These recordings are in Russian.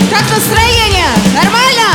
Как настроение? Нормально?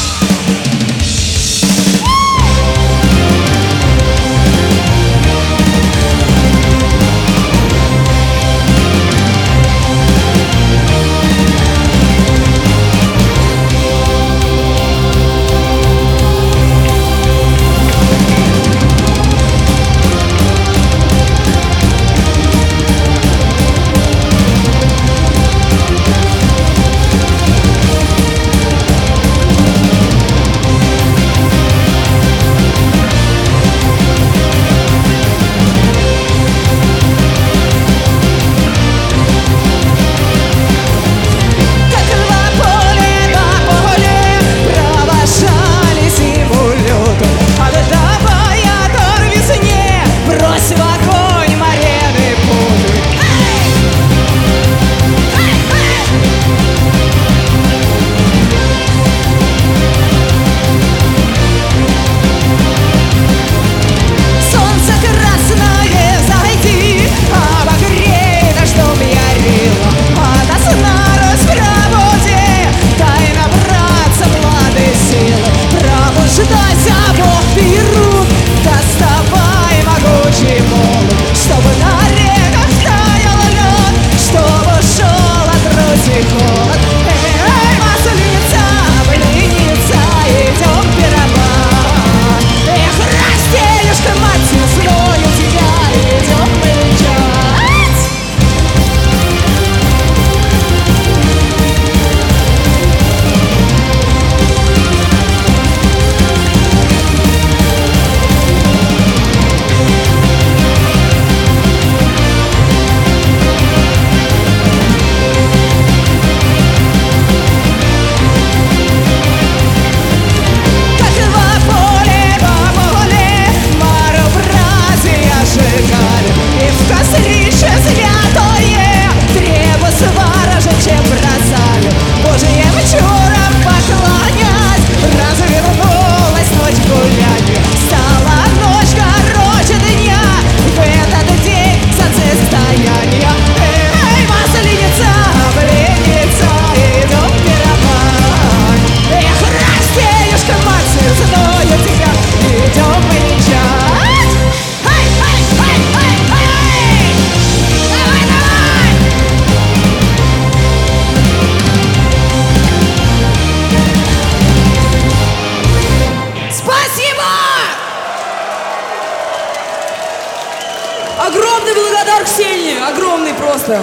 Огромный благодар Ксении, огромный просто.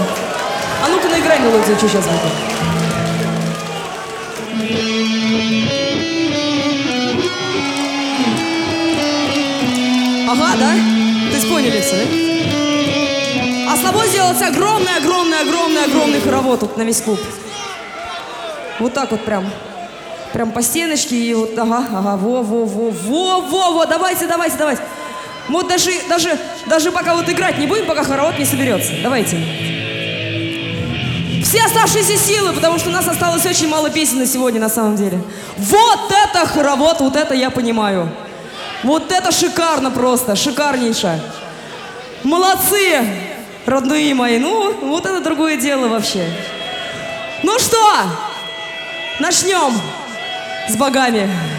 А ну-ка наиграй мелодию, что сейчас будет. Ага, да? То есть поняли все, да? А с тобой сделать огромный хоровод тут на весь клуб. Вот так вот прям. Прям по стеночке и вот, ага, во, давайте. Вот даже пока вот играть не будем, пока хоровод не соберется. Давайте. Все оставшиеся силы, потому что у нас осталось очень мало песен на сегодня, на самом деле. Вот это хоровод, вот это я понимаю. Вот это шикарно просто, шикарнейше. Молодцы, родные мои. Ну, вот это другое дело вообще. Ну что, начнем с богами.